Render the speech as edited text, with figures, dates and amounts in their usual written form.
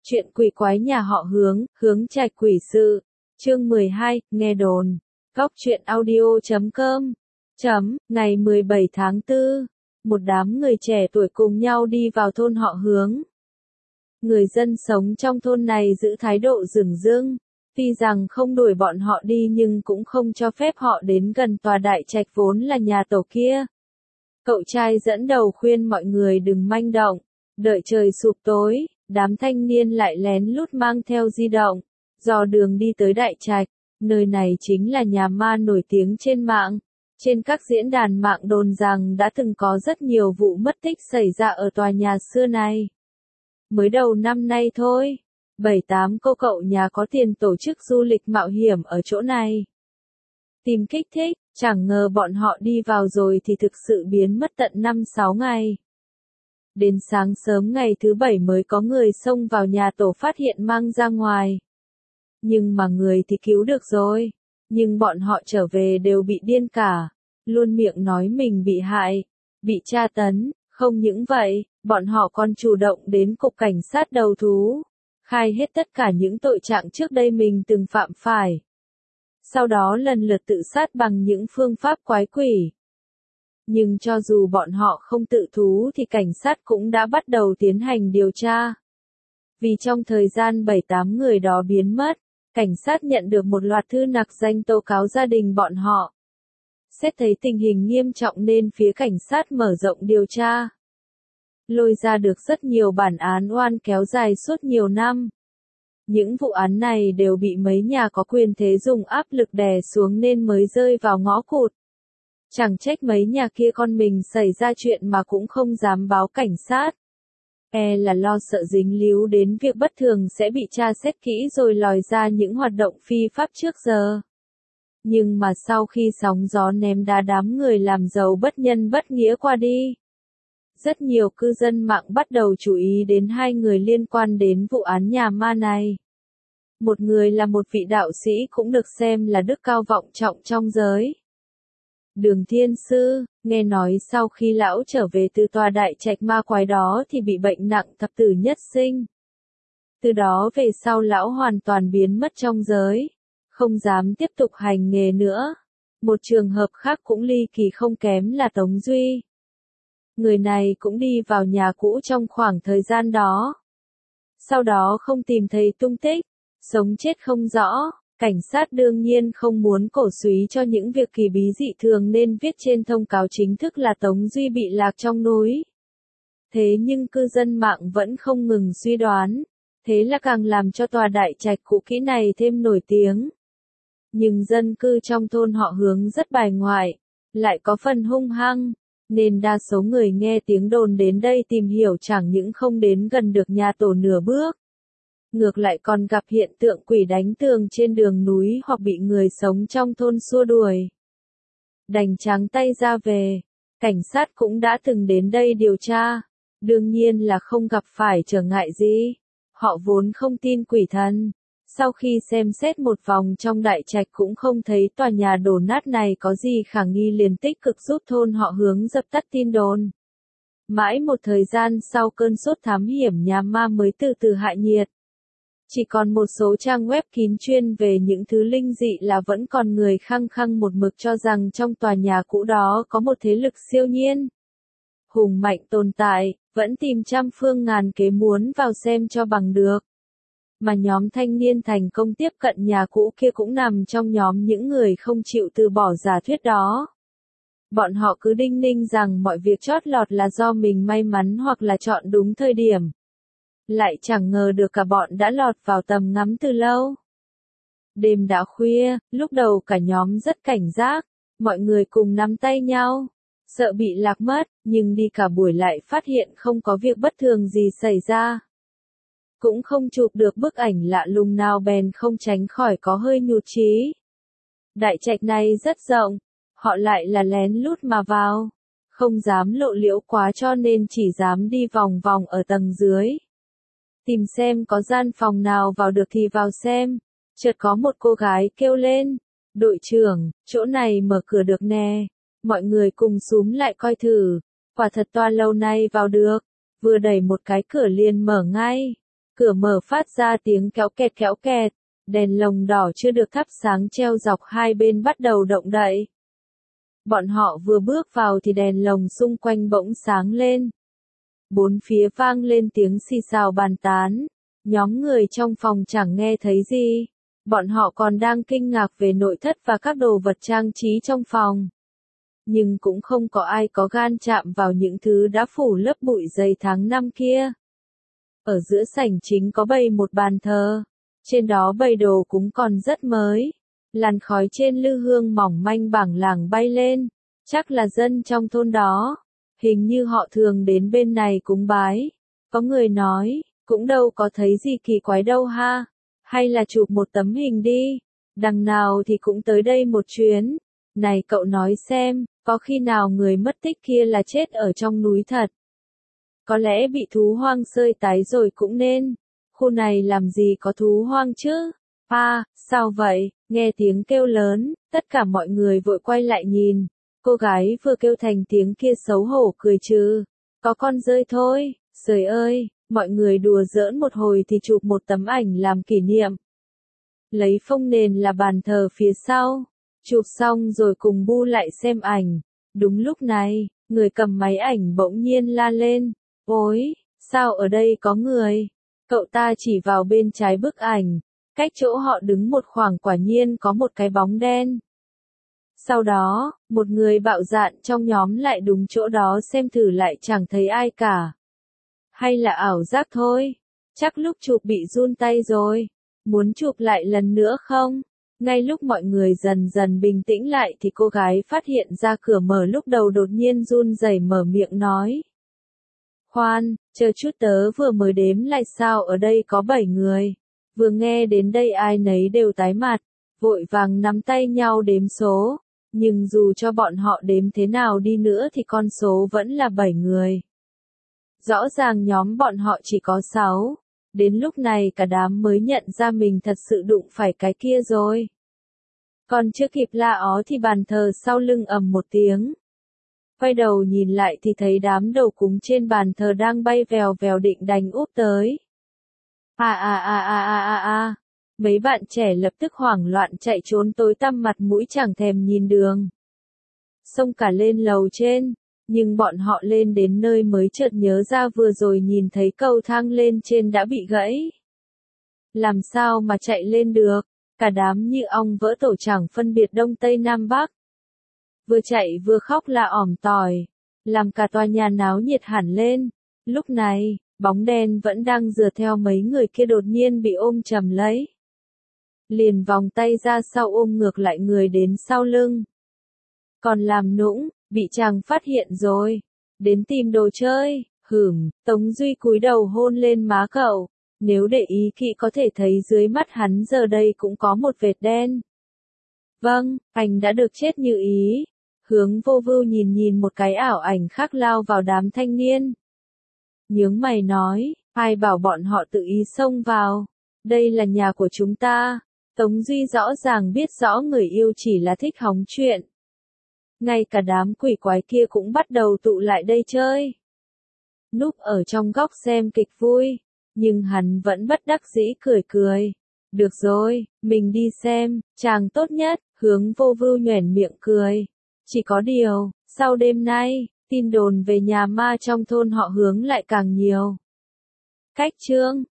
Chuyện quỷ quái nhà họ Hướng, Hướng Trạch quỷ sự. Chương 12, nghe đồn. Góc truyện audio.com. Ngày 17 tháng 4, một đám người trẻ tuổi cùng nhau đi vào thôn họ Hướng. Người dân sống trong thôn này giữ thái độ dửng dưng, tuy rằng không đuổi bọn họ đi nhưng cũng không cho phép họ đến gần tòa đại trạch vốn là nhà tổ kia. Cậu trai dẫn đầu khuyên mọi người đừng manh động, đợi trời sụp tối. Đám thanh niên lại lén lút mang theo di động, dò đường đi tới đại trạch. Nơi này chính là nhà ma nổi tiếng trên mạng. Trên các diễn đàn mạng đồn rằng đã từng có rất nhiều vụ mất tích xảy ra ở tòa nhà xưa này. Mới đầu năm nay thôi, 7-8 cô cậu nhà có tiền tổ chức du lịch mạo hiểm ở chỗ này. Tìm kích thích, chẳng ngờ bọn họ đi vào rồi thì thực sự biến mất tận 5-6 ngày. Đến sáng sớm ngày thứ 7 mới có người xông vào nhà tổ phát hiện mang ra ngoài. Nhưng mà người thì cứu được rồi. Nhưng bọn họ trở về đều bị điên cả. Luôn miệng nói mình bị hại, bị tra tấn. Không những vậy, bọn họ còn chủ động đến cục cảnh sát đầu thú. Khai hết tất cả những tội trạng trước đây mình từng phạm phải. Sau đó lần lượt tự sát bằng những phương pháp quái quỷ. Nhưng cho dù bọn họ không tự thú thì cảnh sát cũng đã bắt đầu tiến hành điều tra. Vì trong thời gian 7-8 người đó biến mất, cảnh sát nhận được một loạt thư nặc danh tố cáo gia đình bọn họ. Xét thấy tình hình nghiêm trọng nên phía cảnh sát mở rộng điều tra. Lôi ra được rất nhiều bản án oan kéo dài suốt nhiều năm. Những vụ án này đều bị mấy nhà có quyền thế dùng áp lực đè xuống nên mới rơi vào ngõ cụt. Chẳng trách mấy nhà kia con mình xảy ra chuyện mà cũng không dám báo cảnh sát. Là lo sợ dính líu đến việc bất thường sẽ bị tra xét kỹ rồi lòi ra những hoạt động phi pháp trước giờ. Nhưng mà sau khi sóng gió ném đá đám người làm giàu bất nhân bất nghĩa qua đi, rất nhiều cư dân mạng bắt đầu chú ý đến hai người liên quan đến vụ án nhà ma này. Một người là một vị đạo sĩ cũng được xem là đức cao vọng trọng trong giới. Đường Thiên Sư, nghe nói sau khi lão trở về từ tòa đại trạch ma quái đó thì bị bệnh nặng thập tử nhất sinh. Từ đó về sau lão hoàn toàn biến mất trong giới, không dám tiếp tục hành nghề nữa. Một trường hợp khác cũng ly kỳ không kém là Tống Duy. Người này cũng đi vào nhà cũ trong khoảng thời gian đó. Sau đó không tìm thấy tung tích, sống chết không rõ. Cảnh sát đương nhiên không muốn cổ súy cho những việc kỳ bí dị thường nên viết trên thông cáo chính thức là Tống Duy bị lạc trong núi. Thế nhưng cư dân mạng vẫn không ngừng suy đoán, thế là càng làm cho tòa đại trạch cũ kỹ này thêm nổi tiếng. Nhưng dân cư trong thôn họ Hướng rất bài ngoại, lại có phần hung hăng, nên đa số người nghe tiếng đồn đến đây tìm hiểu chẳng những không đến gần được nhà tổ nửa bước. Ngược lại còn gặp hiện tượng quỷ đánh tường trên đường núi hoặc bị người sống trong thôn xua đuổi. Đành trắng tay ra về, cảnh sát cũng đã từng đến đây điều tra, đương nhiên là không gặp phải trở ngại gì. Họ vốn không tin quỷ thần, sau khi xem xét một vòng trong đại trạch cũng không thấy tòa nhà đổ nát này có gì khả nghi liền tích cực giúp thôn họ Hướng dập tắt tin đồn. Mãi một thời gian sau cơn sốt thám hiểm nhà ma mới từ từ hạ nhiệt. Chỉ còn một số trang web kín chuyên về những thứ linh dị là vẫn còn người khăng khăng một mực cho rằng trong tòa nhà cũ đó có một thế lực siêu nhiên, hùng mạnh tồn tại, vẫn tìm trăm phương ngàn kế muốn vào xem cho bằng được. Mà nhóm thanh niên thành công tiếp cận nhà cũ kia cũng nằm trong nhóm những người không chịu từ bỏ giả thuyết đó. Bọn họ cứ đinh ninh rằng mọi việc chót lọt là do mình may mắn hoặc là chọn đúng thời điểm. Lại chẳng ngờ được cả bọn đã lọt vào tầm ngắm từ lâu. Đêm đã khuya, lúc đầu cả nhóm rất cảnh giác, mọi người cùng nắm tay nhau, sợ bị lạc mất, nhưng đi cả buổi lại phát hiện không có việc bất thường gì xảy ra. Cũng không chụp được bức ảnh lạ lùng nào bèn không tránh khỏi có hơi nhụt chí. Đại trạch này rất rộng, họ lại là lén lút mà vào, không dám lộ liễu quá cho nên chỉ dám đi vòng vòng ở tầng dưới. Tìm xem có gian phòng nào vào được thì vào xem. Chợt có một cô gái kêu lên, đội trưởng, chỗ này mở cửa được nè. Mọi người cùng xúm lại coi thử. Quả thật toa lâu nay vào được. Vừa đẩy một cái cửa liền mở ngay. Cửa mở phát ra tiếng kéo kẹt, đèn lồng đỏ chưa được thắp sáng treo dọc hai bên bắt đầu động đậy. Bọn họ vừa bước vào thì đèn lồng xung quanh bỗng sáng lên. Bốn phía vang lên tiếng xì xào bàn tán. Nhóm người trong phòng chẳng nghe thấy gì. Bọn họ còn đang kinh ngạc về nội thất và các đồ vật trang trí trong phòng. Nhưng cũng không có ai có gan chạm vào những thứ đã phủ lớp bụi dày tháng năm kia. Ở giữa sảnh chính có bày một bàn thờ. Trên đó bày đồ cúng còn rất mới. Làn khói trên lư hương mỏng manh bảng lảng bay lên. Chắc là dân trong thôn đó. Hình như họ thường đến bên này cúng bái. Có người nói, cũng đâu có thấy gì kỳ quái đâu ha. Hay là chụp một tấm hình đi. Đằng nào thì cũng tới đây một chuyến. Này cậu nói xem, có khi nào người mất tích kia là chết ở trong núi thật? Có lẽ bị thú hoang xơi tái rồi cũng nên. Khu này làm gì có thú hoang chứ? À, sao vậy? Nghe tiếng kêu lớn, tất cả mọi người vội quay lại nhìn. Cô gái vừa kêu thành tiếng kia xấu hổ cười trừ. Có con dơi thôi, trời ơi, mọi người đùa giỡn một hồi thì chụp một tấm ảnh làm kỷ niệm. Lấy phông nền là bàn thờ phía sau. Chụp xong rồi cùng bu lại xem ảnh. Đúng lúc này, người cầm máy ảnh bỗng nhiên la lên. Ôi, sao ở đây có người? Cậu ta chỉ vào bên trái bức ảnh. Cách chỗ họ đứng một khoảng quả nhiên có một cái bóng đen. Sau đó, một người bạo dạn trong nhóm lại đúng chỗ đó xem thử lại chẳng thấy ai cả. Hay là ảo giác thôi? Chắc lúc chụp bị run tay rồi. Muốn chụp lại lần nữa không? Ngay lúc mọi người dần dần bình tĩnh lại thì cô gái phát hiện ra cửa mở lúc đầu đột nhiên run rẩy mở miệng nói. Khoan, chờ chút tớ vừa mới đếm lại sao ở đây có 7 người. Vừa nghe đến đây ai nấy đều tái mặt, vội vàng nắm tay nhau đếm số. Nhưng dù cho bọn họ đếm thế nào đi nữa thì con số vẫn là 7 người. Rõ ràng nhóm bọn họ chỉ có 6. Đến lúc này cả đám mới nhận ra mình thật sự đụng phải cái kia rồi. Còn chưa kịp la ó thì bàn thờ sau lưng ầm một tiếng. Quay đầu nhìn lại thì thấy đám đầu cúng trên bàn thờ đang bay vèo vèo định đánh úp tới. Mấy bạn trẻ lập tức hoảng loạn chạy trốn tối tăm mặt mũi chẳng thèm nhìn đường. Xông cả lên lầu trên, nhưng bọn họ lên đến nơi mới chợt nhớ ra vừa rồi nhìn thấy cầu thang lên trên đã bị gãy. Làm sao mà chạy lên được, cả đám như ong vỡ tổ chẳng phân biệt đông tây nam bắc. Vừa chạy vừa khóc là ỏm tỏi, làm cả tòa nhà náo nhiệt hẳn lên. Lúc này, bóng đen vẫn đang dựa theo mấy người kia đột nhiên bị ôm chầm lấy. Liền vòng tay ra sau ôm ngược lại người đến sau lưng. Còn làm nũng, bị chàng phát hiện rồi. Đến tìm đồ chơi, Tống Duy cúi đầu hôn lên má cậu. Nếu để ý kỹ có thể thấy dưới mắt hắn giờ đây cũng có một vệt đen. Vâng, anh đã được chết như ý. Hướng Vô Vưu nhìn một cái ảo ảnh khác lao vào đám thanh niên. Nhướng mày nói, ai bảo bọn họ tự ý xông vào. Đây là nhà của chúng ta. Tống Duy rõ ràng biết rõ người yêu chỉ là thích hóng chuyện. Ngay cả đám quỷ quái kia cũng bắt đầu tụ lại đây chơi. Núp ở trong góc xem kịch vui. Nhưng hắn vẫn bất đắc dĩ cười. Được rồi, mình đi xem, chàng tốt nhất, Hướng Vô Vưu nhoẻn miệng cười. Chỉ có điều, sau đêm nay, tin đồn về nhà ma trong thôn họ Hướng lại càng nhiều. Cách chương